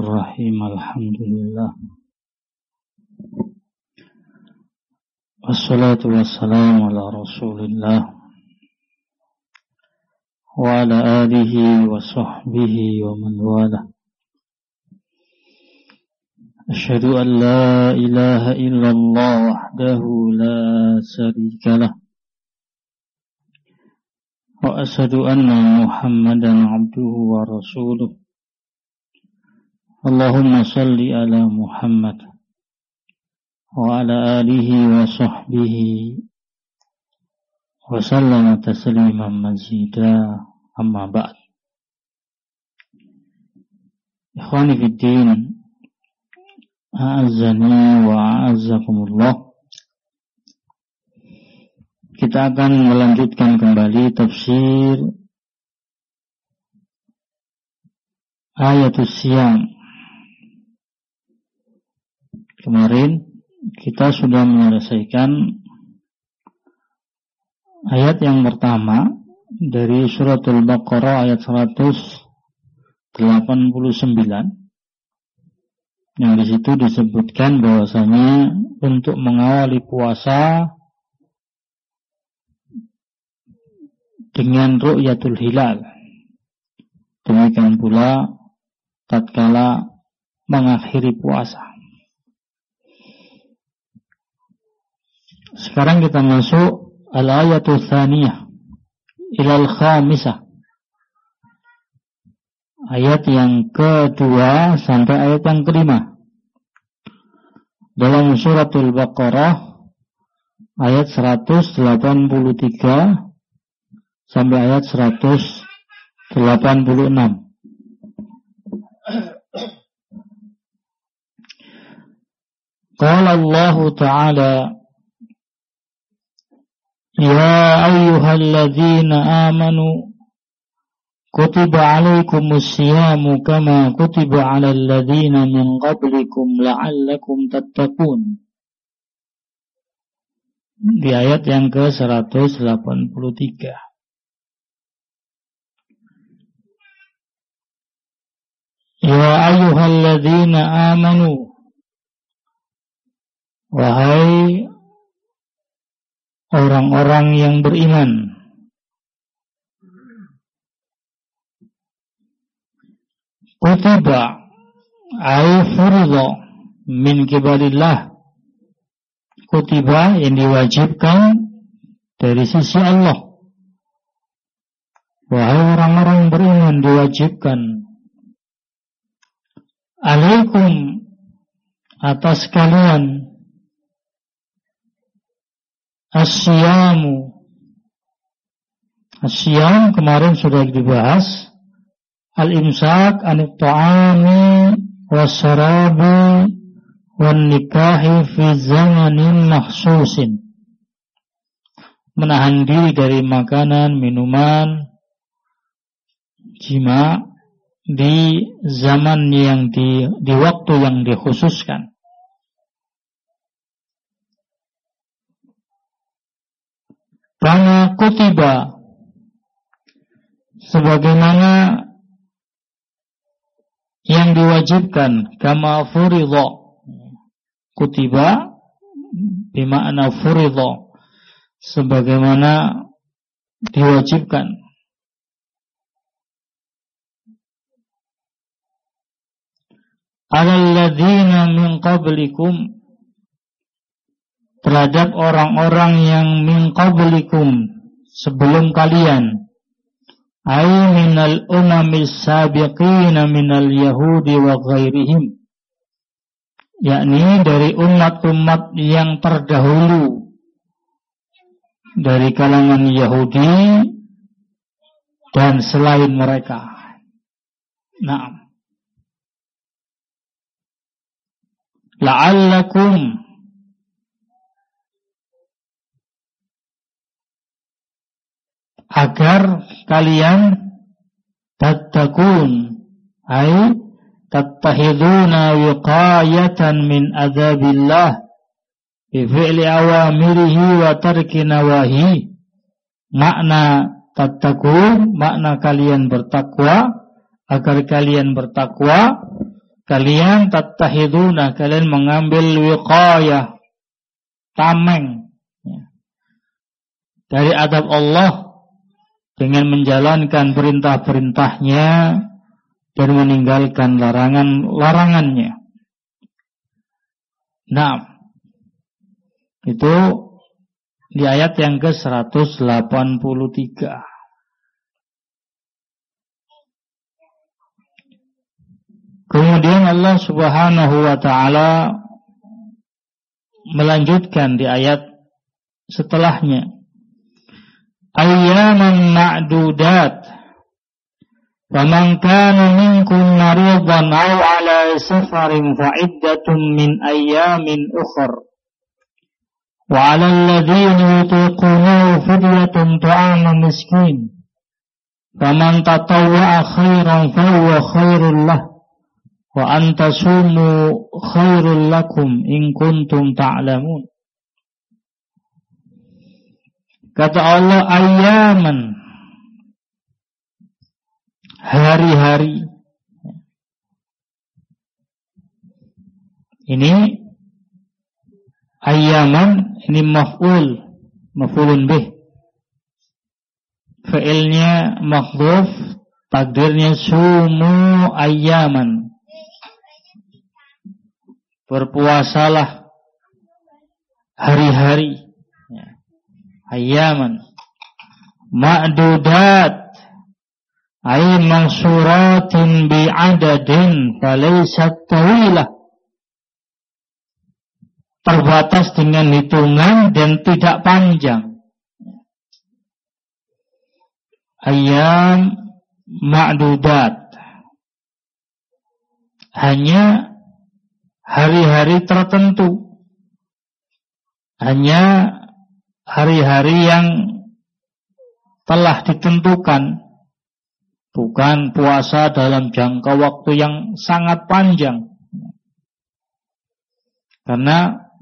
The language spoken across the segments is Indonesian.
Bismillahirrahmanirrahim. Alhamdulillah. Wassalatu wassalamu ala Rasulillah wa ala alihi wa sahbihi wa man wala. Asyhadu an la ilaha illallah wahdahu la syarika lah. Wa asyhadu anna Muhammadan abduhu wa rasuluh. Allahumma salli ala Muhammad wa ala alihi wa sahbihi wa sallama tasliman mazida, amma ba'd. Ikhwani fid din, a'azzani wa a'azzakumullah. Kita akan melanjutkan kembali tafsir Ayatus Siyam. Kemarin kita sudah menyelesaikan ayat yang pertama dari suratul Baqarah ayat 189, yang di situ disebutkan bahwasanya untuk mengawali puasa dengan ru'yatul hilal, demikian pula tatkala mengakhiri puasa. Sekarang kita masuk al-ayatul tsaniyah ilal khamisah, ayat yang kedua sampai ayat yang kelima dalam suratul Baqarah ayat 183 sampai ayat 186. Qala Allah Ta'ala, ya ayyuhalladzina amanu kutiba alaikumus siyamu kama kutiba alal ladzina min qablikum la'allakum tattaqun. Di ayat yang ke-183. Ya ayyuhalladzina amanu, wahai orang-orang yang beriman, kutiba ay furida min kibalillah, kutiba yang diwajibkan dari sisi Allah. Wahai orang-orang beriman, diwajibkan alaikum, atas kalian, as-siyamu. As-siyam kemarin sudah dibahas, al-imsak anit ta'ami was-sarabi wan nikahi fi zamanin mahsusin, menahan diri dari makanan, minuman, jima di zaman yang di waktu yang dikhususkan. Karena kutiba, sebagaimana yang diwajibkan, kama furidha, kutiba bermakna furidha, sebagaimana diwajibkan. Alal ladzina min qablikum, terhadap orang-orang yang min qablikum, sebelum kalian, ay minal umamis sabiqina minal yahudi wa ghairihim, yakni dari umat-umat yang terdahulu dari kalangan Yahudi dan selain mereka. Naam. La'allakum, agar kalian tattaqun, ay tattahiduna wiqayatan min adzabillah bi fi'li awamirihi wa tarki nawahi. Makna tattaqun, makna kalian bertakwa, agar kalian bertakwa kalian tattahiduna, kalian mengambil wiqayah, tameng dari adab Allah dengan menjalankan perintah-perintahnya dan meninggalkan larangan-larangannya. Nah, itu di ayat yang ke-183. Kemudian Allah Subhanahu wa ta'ala melanjutkan di ayat setelahnya, ayyaman ma'dudat, faman kana minkum maridan aw ala safarin fa'iddatun min ayyamin ukhra wa 'alal ladzina yutiqunahu fidyatun ta'amu miskin faman tatawwa'a khairan fahuwa khairul lahu wa antasumu khairul lakum in kuntum ta'lamun. Kata Allah, ayyaman, hari-hari. Ini ayyaman, ini maf'ulun bih. Fi'ilnya mahdhuf, takdirnya sumu ayyaman. Berpuasalah hari-hari. Ayyaman ma'dudat ay mansuratin bi'adadin falaysat tawilah, terbatas dengan hitungan dan tidak panjang. Ayyam ma'dudat, hanya hari-hari tertentu, hanya hari-hari yang telah ditentukan, bukan puasa dalam jangka waktu yang sangat panjang. Karena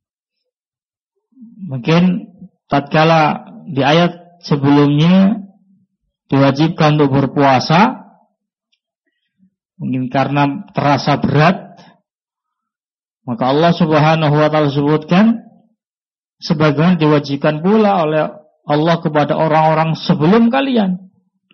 mungkin tatkala di ayat sebelumnya diwajibkan untuk berpuasa, mungkin karena terasa berat, maka Allah Subhanahu wa ta'ala sebutkan sebagaimana diwajibkan pula oleh Allah kepada orang-orang sebelum kalian.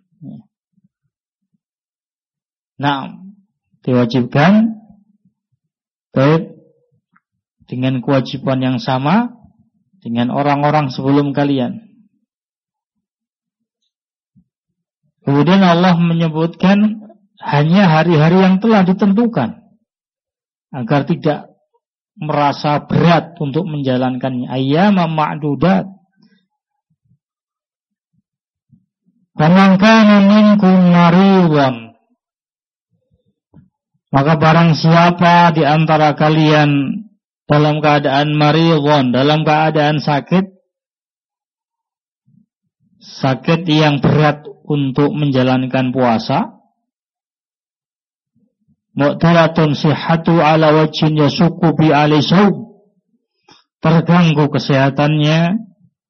Nah, diwajibkan baik dengan kewajiban yang sama dengan orang-orang sebelum kalian. Kemudian Allah menyebutkan hanya hari-hari yang telah ditentukan agar tidak merasa berat untuk menjalankannya. Ayyam ma'dudat. Faman kana minkum maridan, maka barang siapa di antara kalian dalam keadaan maridan, dalam keadaan sakit yang berat untuk menjalankan puasa, mu'taratun sihhatu ala wajhin yasuku bi alisawm, terganggu kesehatannya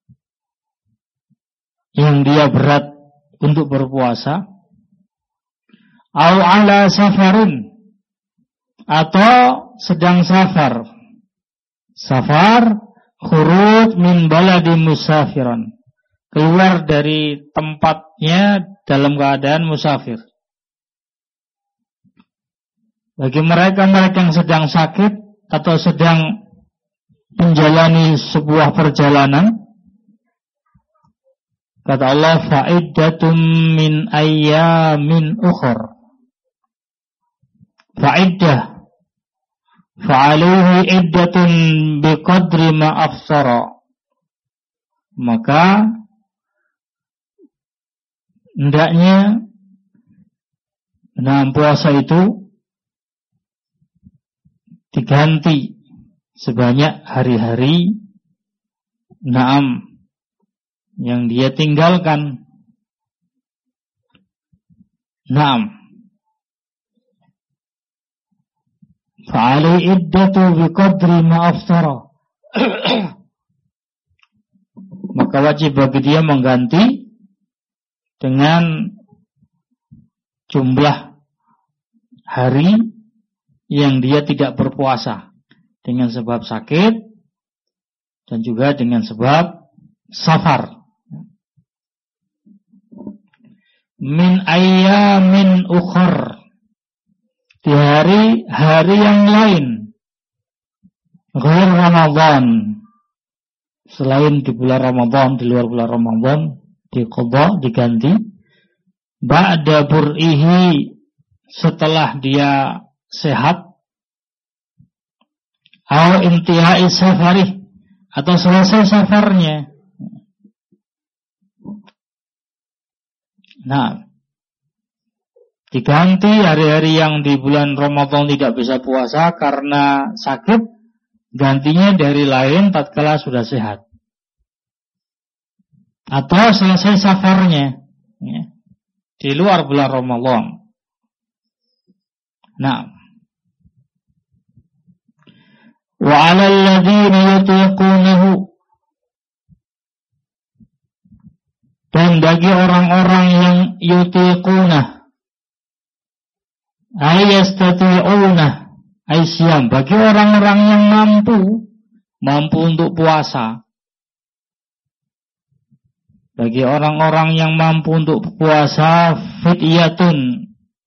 yang dia berat untuk berpuasa, au ala safarin, atau sedang safar khuruj min baladi musafiran, keluar dari tempatnya dalam keadaan musafir. Bagi mereka yang sedang sakit atau sedang menjalani sebuah perjalanan, kata Allah, fa'iddatum min ayyamin ukhra. Fa'iddah fa'alaihi iddatun biqadri ma afsara. Maka hendaknya dalam puasa itu diganti sebanyak hari-hari yang dia tinggalkan. Fa'alai iddatu biqadri ma aftara. Maka wajib bagi dia mengganti dengan jumlah hari yang dia tidak berpuasa dengan sebab sakit dan juga dengan sebab safar. Min ayyamin ukhar, di hari-hari yang lain, ghair Ramadan, selain di bulan Ramadan, di luar bulan Ramadan, diqadha, diganti. Ba'da bur'ihi, setelah dia sehat, atau intihai safari, atau selesai safarnya. Nah, diganti hari-hari yang di bulan Ramadan tidak bisa puasa karena sakit, gantinya dari lain tatkala sudah sehat atau selesai safarnya, ya, di luar bulan Ramadan. Nah, wa 'alal ladzina yutiqunahu, dan bagi orang-orang yang yutiqunah, ayastati'unah, aisyam, bagi orang-orang yang mampu untuk puasa. Bagi orang-orang yang mampu untuk puasa, fidyatun.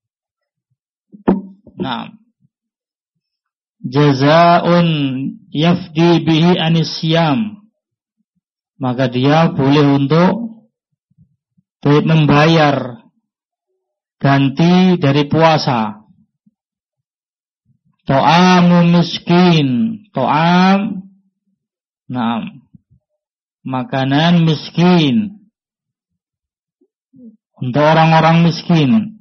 Nah, jazaa'un yafdi bihi anisyam, maka dia boleh untuk membayar ganti dari puasa. To'amu miskin, to'am, nah, makanan miskin untuk orang-orang miskin.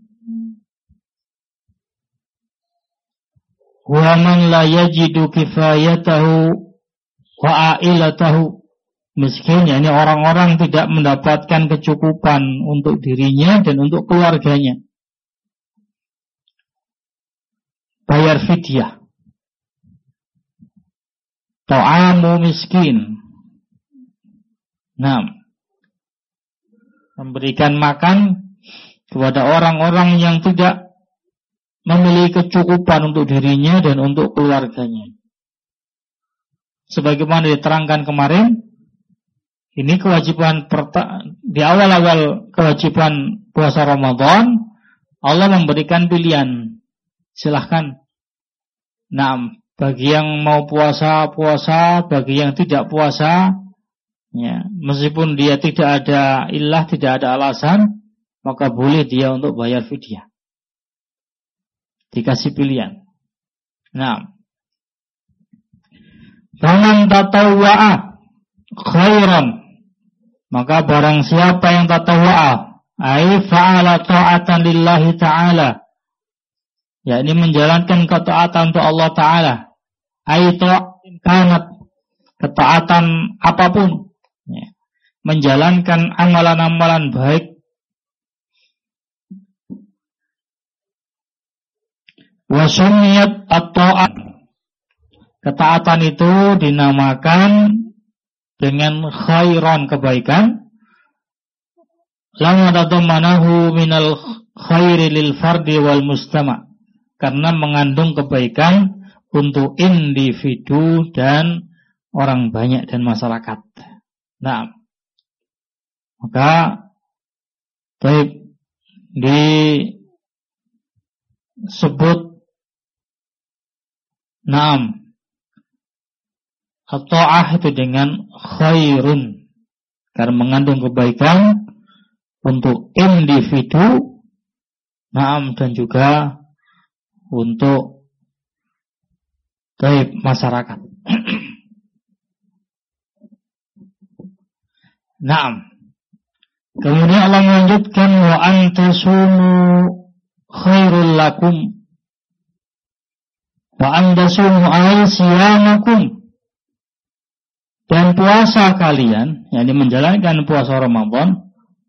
Wa man la yajidu kifayatahu wa ailatahu, miskin, yakni orang-orang tidak mendapatkan kecukupan untuk dirinya dan untuk keluarganya. Bayar fidyah. Ta'amu miskin. Nah, memberikan makan kepada orang-orang yang tidak memiliki kecukupan untuk dirinya dan untuk keluarganya. Sebagaimana diterangkan kemarin, ini kewajiban di awal-awal kewajiban puasa Ramadan, Allah memberikan pilihan. Silahkan. Nah, bagi yang mau puasa, bagi yang tidak puasa, ya, meskipun dia tidak ada illah, tidak ada alasan, maka boleh dia untuk bayar fidyah. Dikasih pilihan. Nah, faman tatawwa'a khairan, maka barang siapa yang tatawwa'a, ai fa'ala ta'atan lillahi ta'ala, yakni menjalankan ketaatan untuk Allah Ta'ala, ai ta'atin kanat, ketaatan apapun, ya, menjalankan amalan-amalan baik, wa sunniyat at-ta'at, ketaatan itu dinamakan dengan khairan, kebaikan, lam tadammanahu minal khairi lil fardi wal mustama', karena mengandung kebaikan untuk individu dan orang banyak dan masyarakat. Nah, maka disebut naam at-ta'ah itu dengan khairun, karena mengandung kebaikan untuk individu, naam, dan juga untuk masyarakat. Naam. Kemudian Allah melanjutkan, wa antasumu khairul lakum, wa antasumu aysiyamakum, dan puasa kalian, yakni menjalankan puasa Ramadan,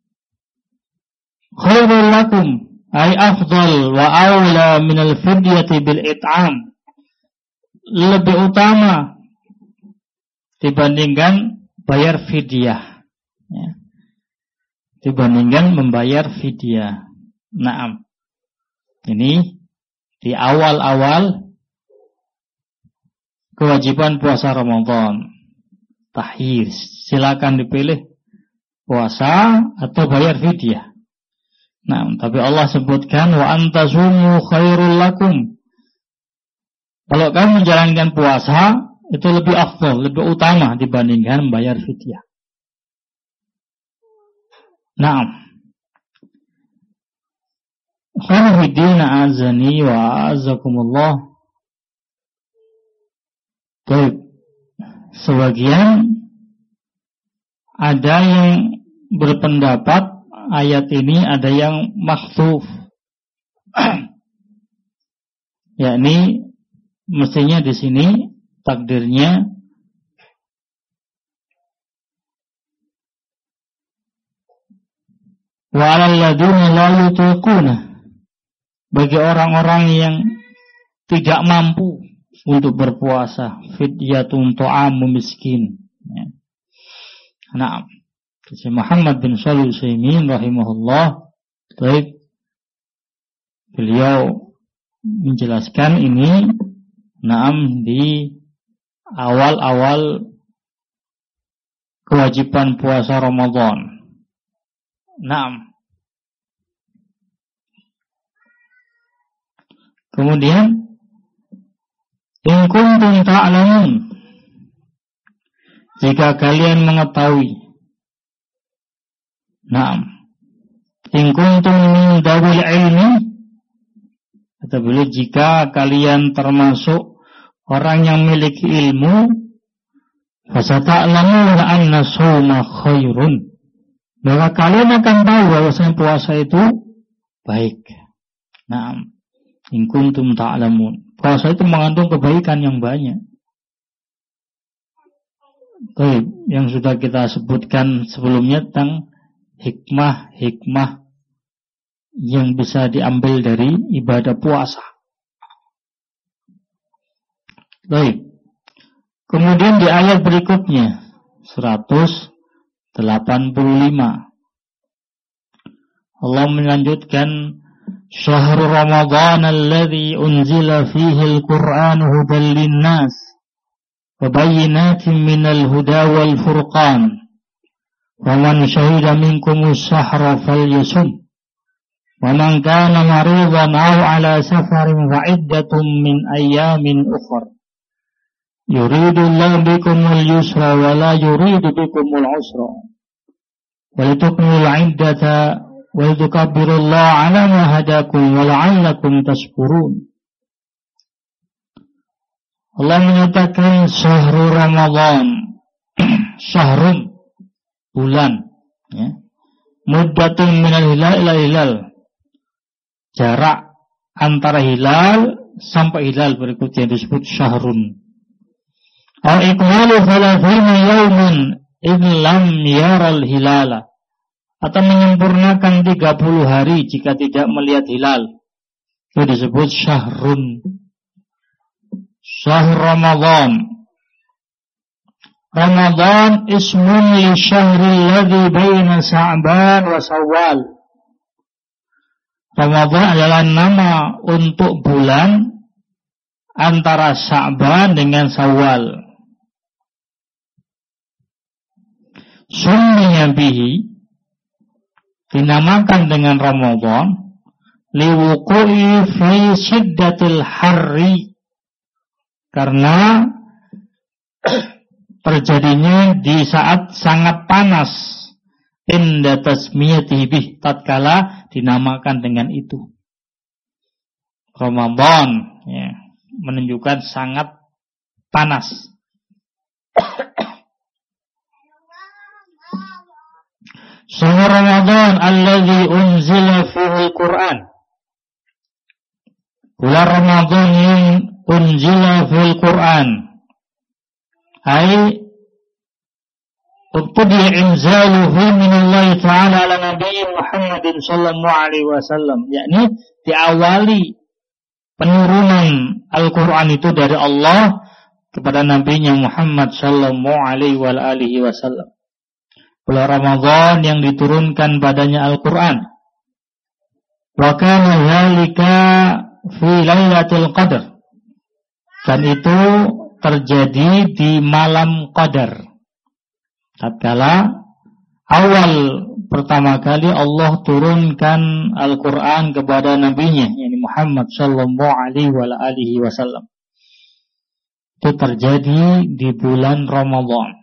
khairul lakum, ay afdal wa awla minal fidyati bil it'am, lebih utama dibandingkan bayar fidyah, ya, dibandingkan membayar fidyah. Naam, ini di awal-awal kewajiban puasa Ramadan. Tahyir, silakan dipilih puasa atau bayar fidyah. Nah, tapi Allah sebutkan wa antasumu khairul lakum. Kalau kamu menjalankan puasa itu lebih afdal, lebih utama dibandingkan bayar fidyah. Naam. Khairuddin azani wa azakumullah. Baik. Sebagian ada yang berpendapat ayat ini ada yang mahdzuf. Yakni mestinya di sini takdirnya wa 'alal ladzina la yutiquna, bagi orang-orang yang tidak mampu untuk berpuasa, fidyatun ta'amu miskin. Ya. Nah, Muhammad bin Shalih Al-Utsaimin rahimahullah, baik, beliau menjelaskan ini naam di awal-awal kewajiban puasa Ramadan. Naam. Kemudian in kuntum ta'lamun, jika kalian mengetahui. Naam. In kuntum min dawil ilmi, kata beliau, jika kalian termasuk orang yang memiliki ilmu, fasata'lamuna anna shauma khairun, maka kalian akan tahu bahwasanya puasa itu baik. Naam. In kuntum ta'lamun, puasa itu mengandung kebaikan yang banyak. Baik, yang sudah kita sebutkan sebelumnya tentang hikmah-hikmah yang bisa diambil dari ibadah puasa. Baik. Kemudian di ayat berikutnya 185 Allah melanjutkan, Syahrul Ramadan alladzi unzila fihi al-Qur'an hudan lin-nas wa bayyinatin minal huda wal furqan. Faman syahida minkumus syahra falyasum. Wa man kana maridan aw ala safarin fa iddatun min ayyamin ukhra. Yuridu Allahu bikumul yusra wa la yuridu bikumul usra. Wa litukmilul 'iddata wa litukabbirullaha 'ala ma hadakum wa la'allakum tashkurun. Allah menyatakan syahrul Ramadan, syahrun, bulan, ya. Muddatun minal hilal ila hilal, jarak antara hilal sampai hilal berikutnya disebut syahrun. Au ikmalu 30 yauman in lam yaral hilala, atau menyempurnakan 30 hari jika tidak melihat hilal, itu disebut syahrun. Syahr Ramadan. Ramadan ismun li syahril ladzi baina Sya'ban wa Syawal. Ramadan adalah nama untuk bulan antara Sya'ban dengan Syawal. Summiya bihi, dinamakan dengan Ramadan, liwuqu'i fi syiddatil harri, karena terjadinya di saat sangat panas, inda tasmiyatihi bih, tatkala dinamakan dengan itu. Ramadan, ya, menunjukkan sangat panas. Syahr Ramadan alladzi unzila fihi al-Qur'an, bulan Ramadan yang unzila fil Qur'an, ay ubtudi inzaluhu min Allah Ta'ala ala Nabi Muhammadin sallallahu alaihi wasallam, yakni diawali penurunan Al-Qur'an itu dari Allah kepada Nabi-Nya Muhammad sallallahu alaihi wasallam. Bulan Ramadan yang diturunkan padanya Al-Qur'an. Wa kana dzalika fi Lailatul Qadar, dan itu terjadi di malam Qadar. Tatkala awal pertama kali Allah turunkan Al-Quran kepada nabinya, yakni Muhammad sallallahu alaihi wasallam. Itu terjadi di bulan Ramadan.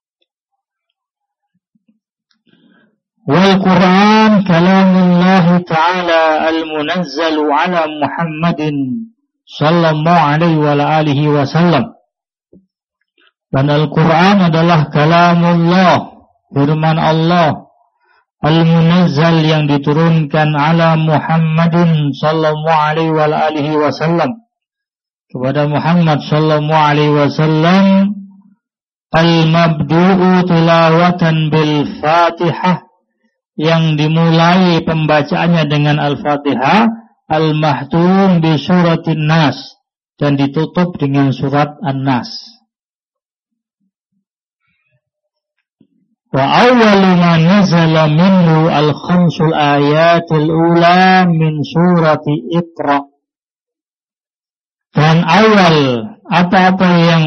Wal Quran kalamullah ta'ala al-munazzalu ala Muhammadin sallallahu alaihi wasallam. Dan Al-Quran adalah kalamullah, firman Allah, al-munazzal yang diturunkan ala Muhammadin sallallahu alaihi wasallam, kepada Muhammad sallallahu alaihi wasallam, al-mabdu'u tilawatan bil Fatihah, yang dimulai pembacaannya dengan Al-Fatihah, al-mahtum bi suratin Nas, dan ditutup dengan surat An-Nas. Wa awwalu ma nazala minhu al-khamsul ayatil ula min surati Iqra. Dan awal apa-apa yang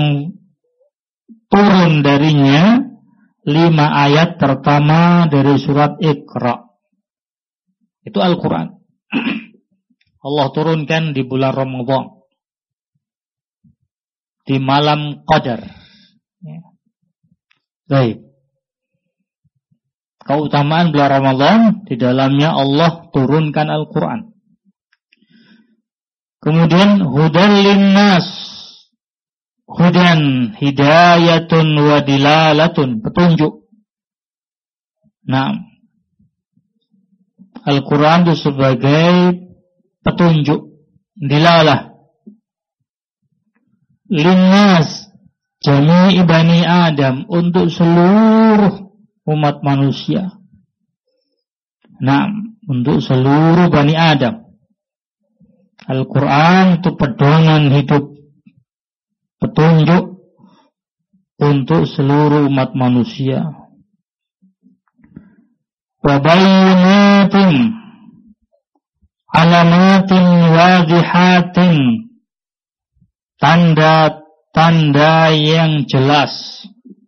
turun darinya 5 ayat pertama dari surat Iqra. Itu Al-Quran. Allah turunkan di bulan Ramadan, di malam Qadar. Baik. Keutamaan bulan Ramadan, di dalamnya Allah turunkan Al-Quran. Kemudian hudan linnas, hudan hidayatun wa dilalatun, petunjuk. Nah, Al-Quran itu sebagai petunjuk, dilalah. Linnas jami'i bani Adam, untuk seluruh umat manusia. Nah, untuk seluruh Bani Adam. Al-Quran itu pedoman hidup, petunjuk untuk seluruh umat manusia. Wa bayyinatin, alamatin wadihatin, tanda-tanda yang jelas.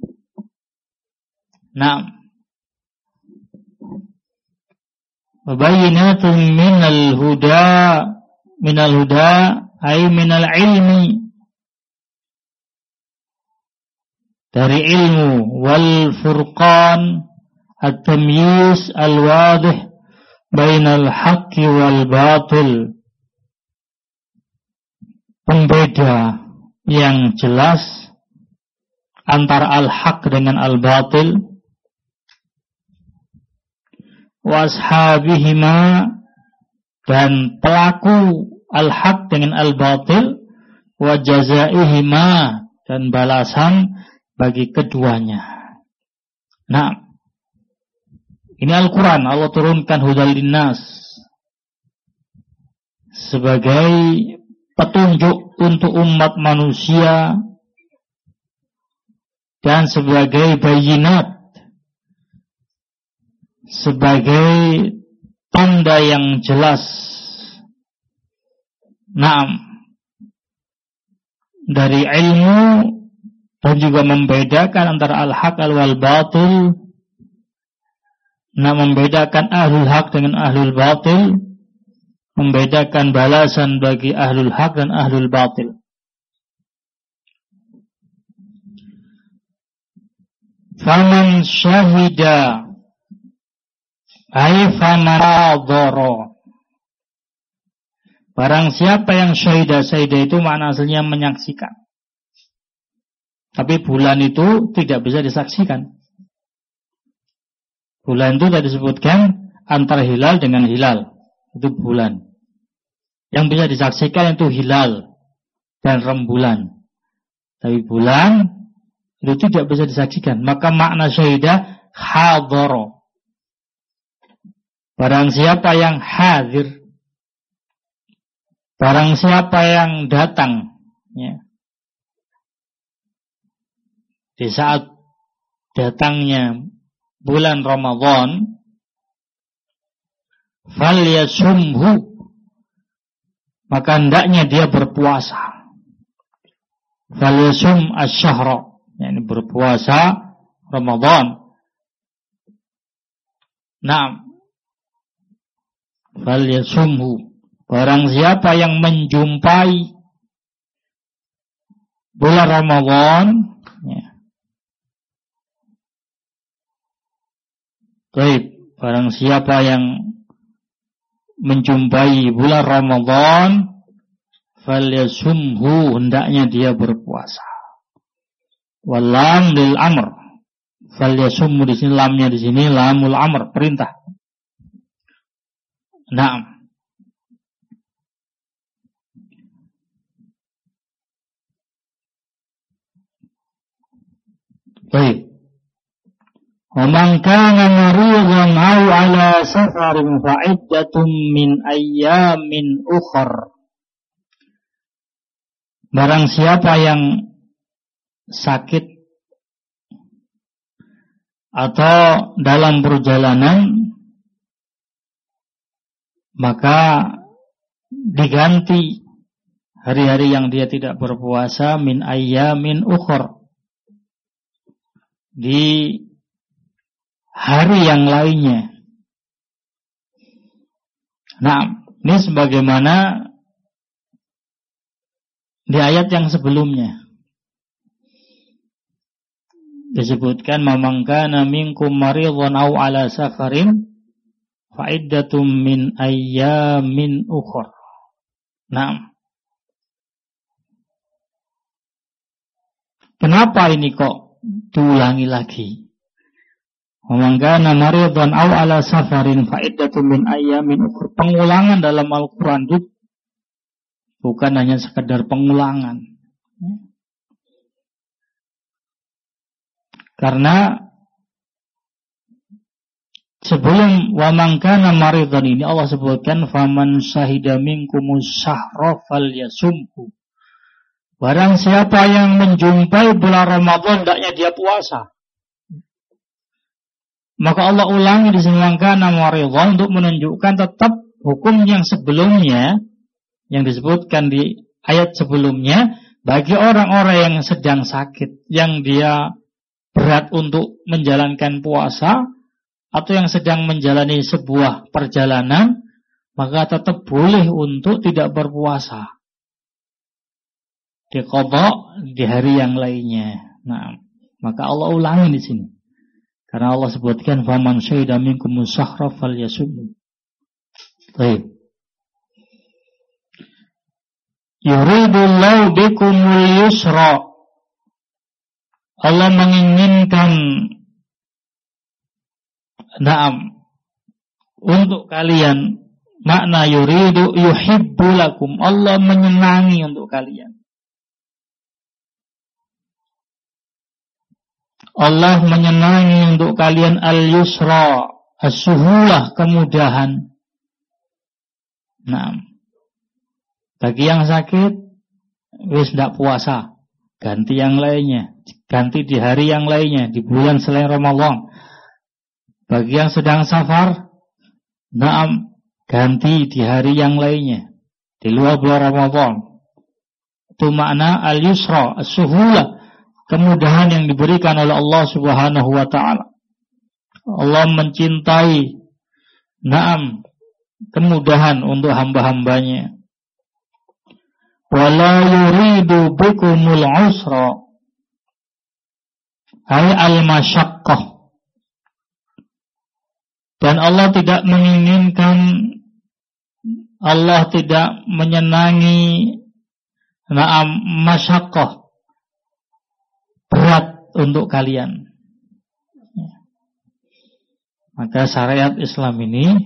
Nah, bayyinatun minal huda ay minal ilmi, dari ilmu, wal furqan at-tamyiz al-wadih bainal haqqi wal batil, pembeda yang jelas antara al-haq dengan al-batil, washabihima, dan pelaku al-haq dengan al-batil, wa jazaihima, dan balasan bagi keduanya. Nah, ini Al-Quran Allah turunkan hudal linnas sebagai petunjuk untuk umat manusia dan sebagai bayinat, sebagai tanda yang jelas. Naam, dari ilmu, dan juga membedakan antara al-haq wal-batil. Nah, membedakan ahlul haq dengan ahlul batil, membedakan balasan bagi ahlul haq dan ahlul batil. Faman syahida ay faman, barang siapa yang syahida itu makna aslinya menyaksikan. Tapi bulan itu tidak bisa disaksikan. Bulan itu tadi disebutkan antara hilal dengan hilal. Itu bulan. Yang bisa disaksikan itu hilal dan rembulan. Tapi bulan itu tidak bisa disaksikan. Maka makna syahidah hadara. Barang siapa yang hadir, barang siapa yang datang, ya, di saat datangnya bulan Ramadan, falyasumhu, maka hendaknya dia berpuasa. falyasum asy-syahra, yakni berpuasa Ramadan. Naam, falyasumhu, barang siapa yang menjumpai bulan Ramadan, ya. Baik, barang siapa yang menjumpai bulan Ramadan, falyasumhu, hendaknya dia berpuasa. Walam lil amr, falyasumhu di sini lamnya di sini lamul amr, perintah. Naam. Baik. Wa man kana maridan aw ala safarin fa iddatun min ayyamin ukhra. Barang siapa yang sakit atau dalam perjalanan, maka diganti hari-hari yang dia tidak berpuasa min ayyamin ukhra, di hari yang lainnya. Nah, ini sebagaimana di ayat yang sebelumnya disebutkan, "Man kana minkum maridhan aw ala safarin fa iddatum min ayyamin ukhra." Nah, kenapa ini kok diulangi lagi? Man kana maridhan aw ala safarin fa iddatum min ayyamin ukhra. Pengulangan dalam Al-Qur'an itu bukan hanya sekedar pengulangan. Karena sebelum wa man kana maridhan ini Allah sebutkan faman syahida minkumus syahra falyasumhu. Barang siapa yang menjumpai bulan Ramadan hendaknya dia puasa. Maka Allah ulangi di sini man kana maridhan untuk menunjukkan tetap hukum yang sebelumnya yang disebutkan di ayat sebelumnya bagi orang-orang yang sedang sakit, yang dia berat untuk menjalankan puasa atau yang sedang menjalani sebuah perjalanan, maka tetap boleh untuk tidak berpuasa, diqadha di hari yang lainnya. Nah, maka Allah ulangi di sini karena Allah sebutkan faman syahida minkumus syahra falyasum. Baik. Yuridullahu bikumul yusra. Allah menginginkan untuk kalian. Makna yuridu yuhibbu lakum. Allah menyenangi untuk kalian. Allah menyenangi untuk kalian al-yusra, as-suhulah, kemudahan. Nah, bagi yang sakit, wis ndak puasa, ganti yang lainnya, ganti di hari yang lainnya, di bulan selain Ramadan. Bagi yang sedang safar, ganti di hari yang lainnya, di luar bulan Ramadan. Itu makna al-yusra, as-suhulah, kemudahan yang diberikan oleh Allah Subhanahu wa ta'ala. Allah mencintai kemudahan untuk hamba-hambanya. Wala yuridu bikumul usra, ay al-masyaqqah. Dan Allah tidak menginginkan, Allah tidak menyenangi masyaqqah, berat untuk kalian. Maka syariat Islam ini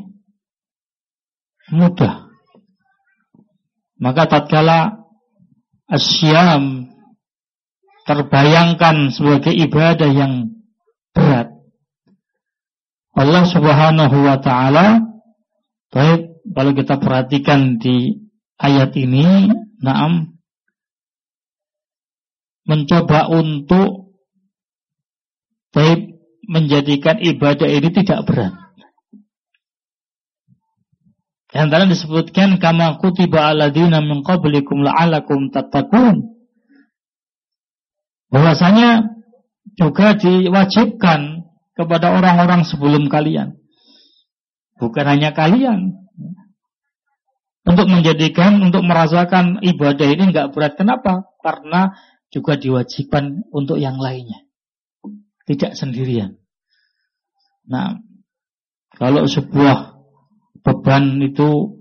mudah. Maka tatkala asyam terbayangkan sebagai ibadah yang berat, Allah Subhanahu wa ta'ala, baik kalau kita perhatikan di ayat ini, mencoba untuk baik menjadikan ibadah ini tidak berat. Antara disebutkan kama kutiba alladzina min qablikum la'allakum tattaqun. bahwasanya juga diwajibkan kepada orang-orang sebelum kalian. Bukan hanya kalian. Untuk merasakan ibadah ini enggak berat. Kenapa? Karena juga diwajibkan untuk yang lainnya. Tidak sendirian. Nah, kalau sebuah beban itu,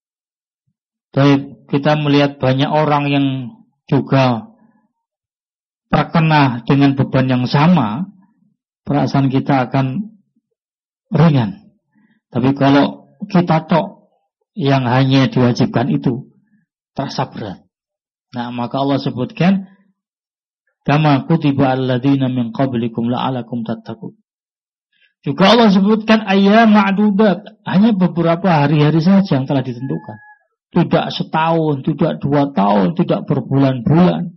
kita melihat banyak orang yang juga terkena dengan beban yang sama, perasaan kita akan ringan. Tapi kalau kita tok yang hanya diwajibkan itu, terasa berat. Nah, maka Allah sebutkan, kama kutiba alladzina min qablikum la'alakum tattaqun. Juga Allah sebutkan ayyam ma'dudat, hanya beberapa hari-hari saja yang telah ditentukan. Tidak setahun, tidak 2 tahun, tidak berbulan-bulan.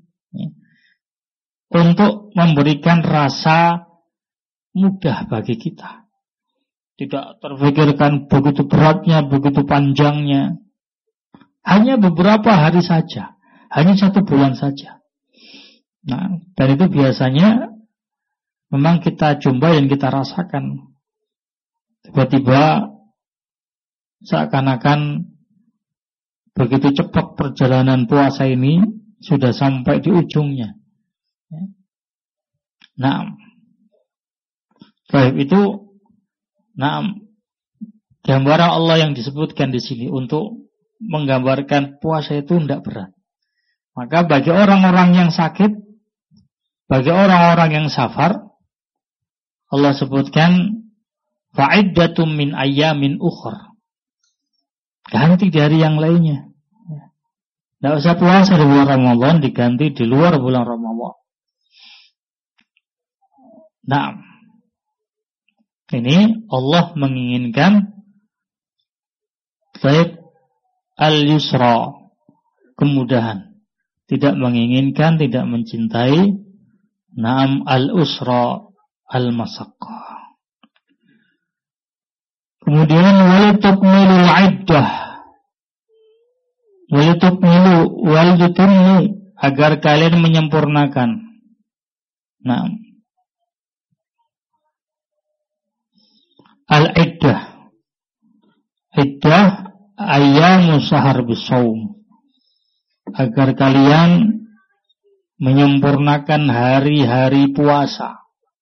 Untuk memberikan rasa mudah bagi kita. Tidak terfikirkan begitu beratnya, begitu panjangnya. Hanya beberapa hari saja. Hanya 1 bulan saja. Nah, dan itu biasanya memang kita jumpai dan kita rasakan. Tiba-tiba seakan-akan begitu cepat perjalanan puasa ini sudah sampai di ujungnya. Nah, baik itu, nah, gambaran Allah yang disebutkan di sini untuk menggambarkan puasa itu tidak berat. Maka bagi orang-orang yang sakit, bagi orang-orang yang safar, Allah sebutkan fa'iddatum min ayyamin ukhra. Ganti dari yang lainnya. Tidak usah puasa di bulan Ramadan, diganti di luar bulan Ramadan. Nah, ini Allah menginginkan al-yusra, kemudahan. Tidak menginginkan, tidak mencintai Naam al-usra al-masaqqa. Kemudian walitukmilul iddah. Walitukmilu agar kalian menyempurnakan. Naam. Al-iddah. Iddah ayyamu sahar bisawm. Agar kalian menyempurnakan hari-hari puasa.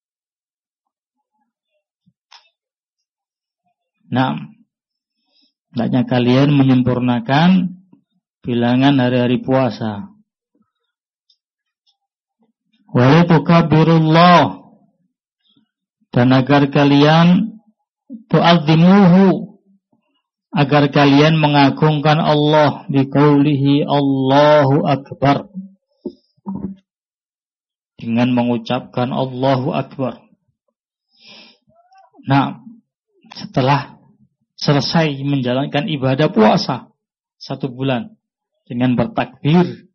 Nah, hendaknya kalian menyempurnakan bilangan hari-hari puasa. Wa litukabirullah, dan agar kalian tu'azzimuhu, agar kalian mengagungkan Allah biqaulihi Allahu Akbar, dengan mengucapkan Allahu Akbar. Nah, setelah selesai menjalankan ibadah puasa 1 bulan dengan bertakbir.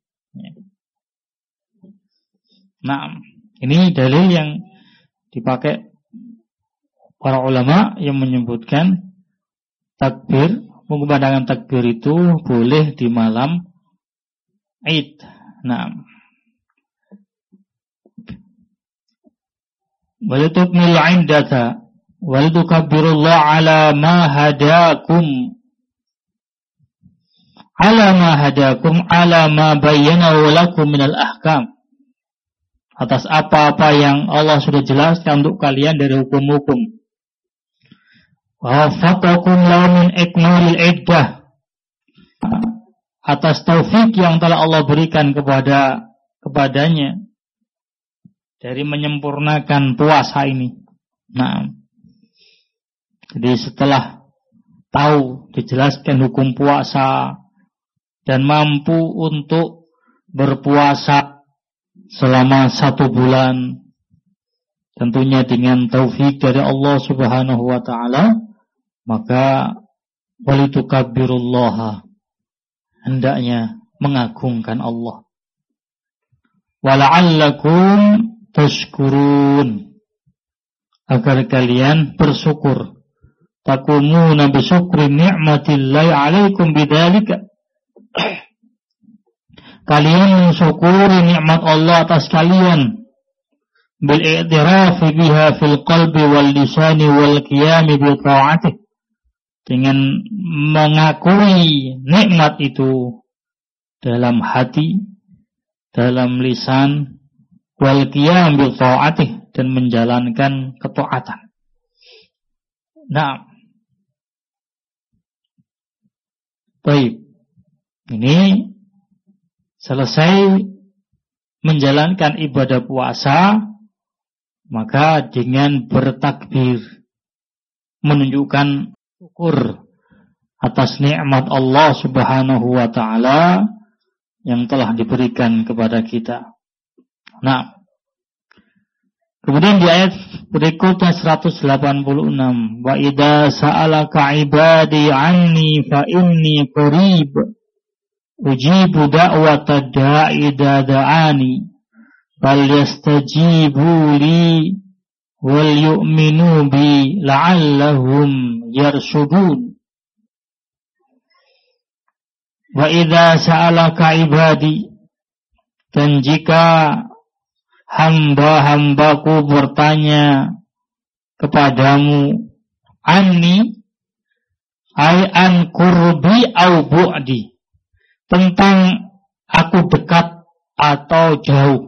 Nah, ini dalil yang dipakai para ulama yang menyebutkan takbir, pengumandangkan takbir itu boleh di malam Id. Nah, walitukmil indata walitukabirullah ala ma hadakum ala ma bayyanahu lakum minal ahkam, atas apa-apa yang Allah sudah jelaskan untuk kalian dari hukum-hukum. Wa faqakum la min ikmalil iddah, atas taufik yang telah Allah berikan kepadanya dari menyempurnakan puasa ini. Nah, jadi setelah tahu dijelaskan hukum puasa dan mampu untuk berpuasa selama 1 bulan, tentunya dengan taufik dari Allah Subhanahu wa taala, maka walitukabbirullaha, hendaknya mengagungkan Allah. Wala'allakum tashkurun, agar kalian bersyukur. Takumuna bisyukri ni'matillahi alaikum bidzalika, kalian mensyukuri nikmat Allah atas kalian bil i'tirafi biha fil qalbi wal lisani wal qiyami bi ta'atih, dengan mengakui nikmat itu dalam hati, dalam lisan, wal qiyam bi ta'atih, dan menjalankan ketaatan. Nah, baik. Ini selesai menjalankan ibadah puasa, maka dengan bertakbir menunjukkan syukur atas nikmat Allah Subhanahu wa taala yang telah diberikan kepada kita. Nah, kemudian di ayat berikutnya 186, wa idza sa'alaka ibadi anni fa inni qarib ujibu da'watad da'i idza da'ani fal yastajibu li wal yu'minu bi la'allahum yarshudun. Wa idza sa'alaka ibadi, dan jika hamba-hambaku bertanya kepadamu, anni ay an qurbi au bu'di, tentang aku dekat atau jauh,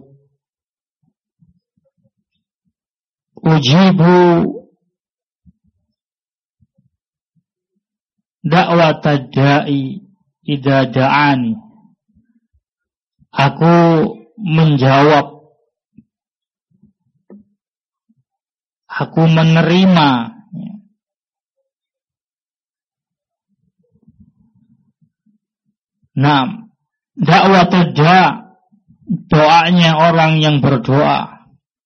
ujibu da'watad da'i idza da'ani, aku menjawab, aku menerima da'watad da', doanya orang yang berdoa.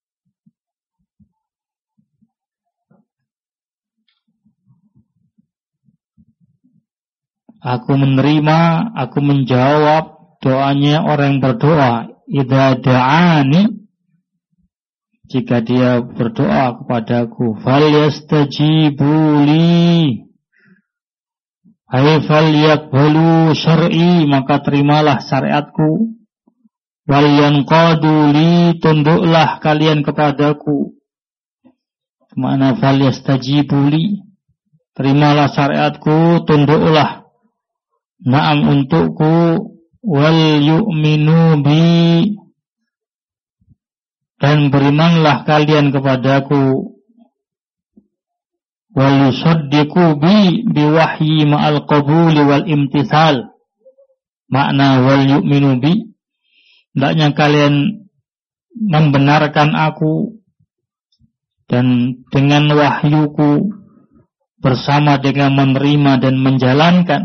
Aku menerima, aku menjawab doanya orang yang berdoa. Idza da'ani, jika dia berdoa kepadaku, fal yastajibu li, ay fal yaqbalu syar'i, maka terimalah syariatku, wal yanqadu li, tunduklah kalian kepadaku. Mana fal yastajibu li, terimalah syariatku, tunduklah untukku, wal yu'minu bi, dan berimanlah kalian kepadaku, wal yusaddiqu bi biwahyi ma'al qabuli wal imtithal. Makna wal yu'minu bi, hendaknya kalian membenarkan aku dan dengan wahyuku, bersama dengan menerima dan menjalankan.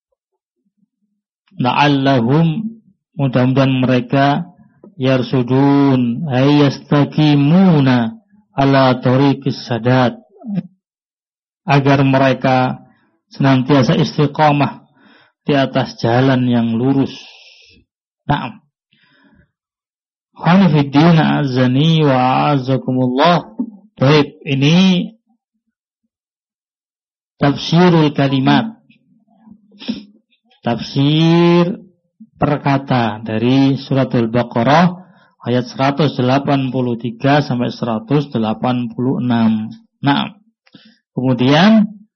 La'allahum, mudah-mudahan mereka yarsudun ay yastaqimuna ala tariqis sadat, agar mereka senantiasa istiqamah di atas jalan yang lurus. Naam. Khonifiddin azani wa a'azakumullah. Baik, ini tafsirul kalimat, tafsir perkata dari surat Al-Baqarah ayat 183 sampai 186. Nah, kemudian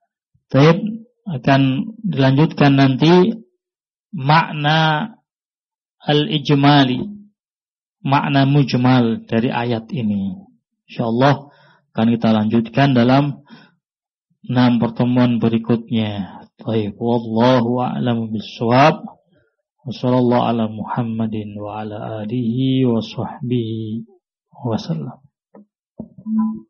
akan dilanjutkan nanti makna al-ijmali, makna mujmal dari ayat ini. Insyaallah akan kita lanjutkan dalam 6 pertemuan berikutnya. Baik, wallahu a'lamu bis-shawab. Wassallallahu ala Muhammadin wa ala alihi wa sahbihi wa sallam.